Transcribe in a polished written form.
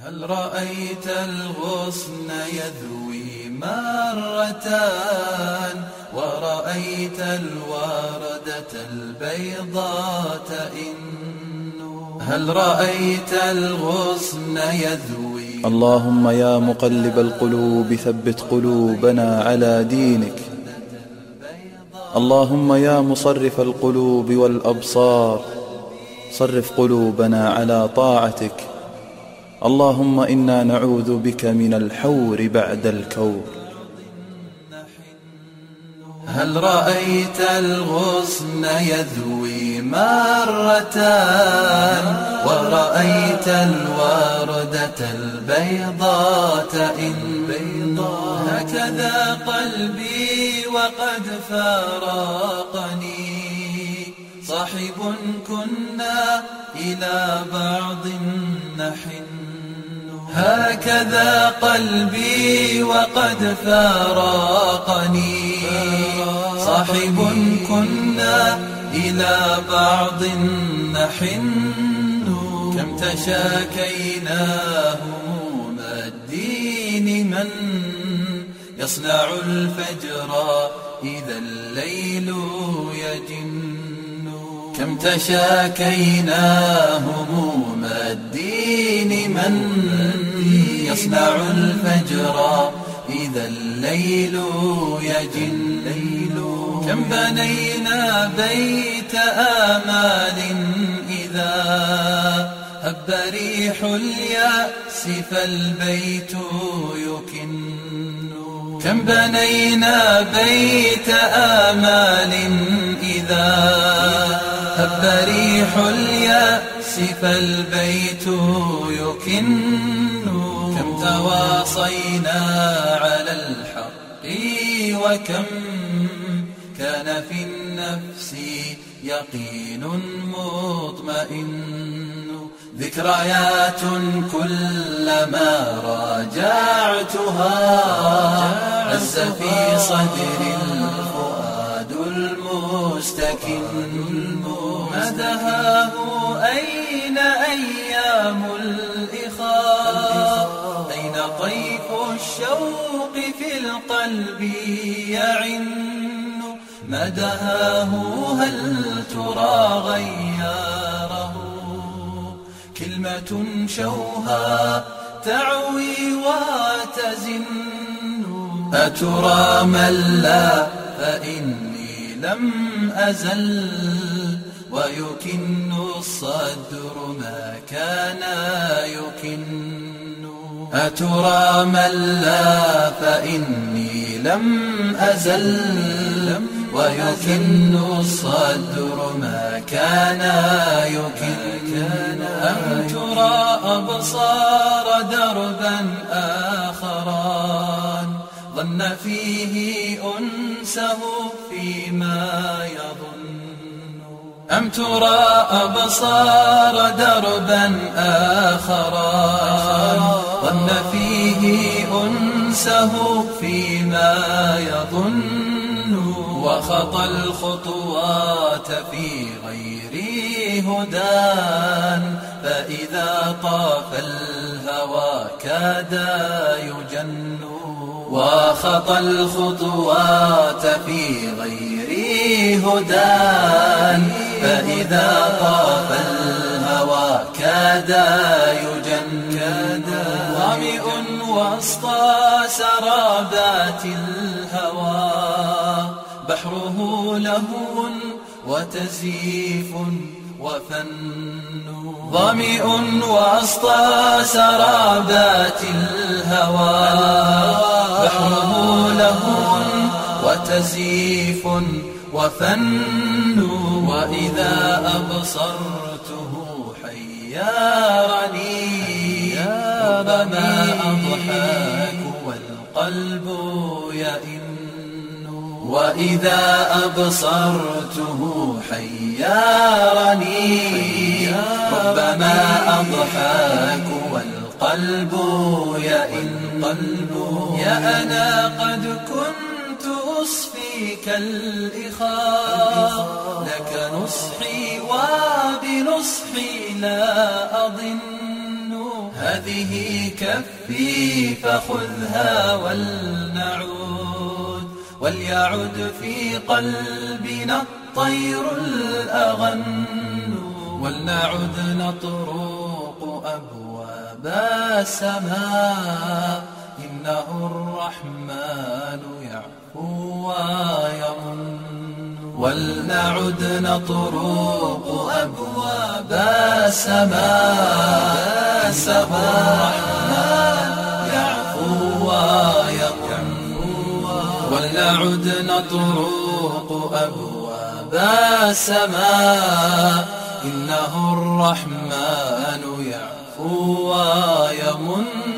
هل رأيت الغصن يذوي مرتان ورأيت الوردة البيضاء تئن؟ هل رأيت الغصن يذوي؟ اللهم يا مقلب القلوب ثبت قلوبنا على دينك. اللهم يا مصرف القلوب والأبصار صرف قلوبنا على طاعتك. اللهم إنا نعوذ بك من الحور بعد الكور. هل رأيت الغصن يذوي مرتان ورأيت الوردة البيضاء تئن؟ هكذا قلبي وقد فارقني صاحب كنا إلى بعض نحن. هكذا قلبي وقد فارقني صاحب كنا إلى بعض نحن. كم تشاكيناه هموم الدين من يصنع الفجر إذا الليل يجن. كم تشاكينا هموم الدين من يصنع الفجر إذا الليل يجن. كم بنينا بيت آمال إذا هب ريح اليأس فالبيت يكن. كم بنينا بيت آمال إذا هب ريح اليأس فالبيت يكن. كم تواصينا على الحق وكم كان في النفس يقين مطمئن. ذكريات كلما راجعتها هز في صدري الفؤاد المستكن. مدهاه أين أيام الإخاء؟ أين طيف الشوق في القلب يعن؟ مدهاه هل ترى غياره كلمة شوها تعوي وتزن؟ أترى من لا فإني لم أزل ويكن الصدر ما كان يكن. أترى من لا فإني لم أزل ويكن الصدر ما كان يكن. أم ترى أبصار دربا آخران ظن فيه أنسه فيما يظن. أم ترى أبصار دربا آخران ظن فيه أنسه فيما يظن. وخطى الخطوات في غير هدى فإذا طاف الهوى كاد يجن. وخطى الخطوات في غير هدى فإذا طاف الهوى كاد يجن. ظامئ وسط سرابات الهوى بحره لهو وتزييف وفن. ظامئ وسط سرابات الهوى بحره لهو وتزييف وفن. وإذا أبصرته حيرني ربما أضحك والقلب يئن. وإذا أبصرته حيرني ربما أضحك والقلب يئن. يا أنا قد كنت أصفيك الإخاء لك نصحي وبنصحي لا أظن هذه كفي فخذها ولنعود، وليعد في قلبنا الطير الأغن، ولنعد نطرق أبواب السماء، إنه الرحمن يعفو ويمن. ولنعد نطرق أبواب السماء، إنه الرحمن يعفو ويمن. ولنعد نطرق أبواب السماء، إنه الرحمن يعفو ويمن.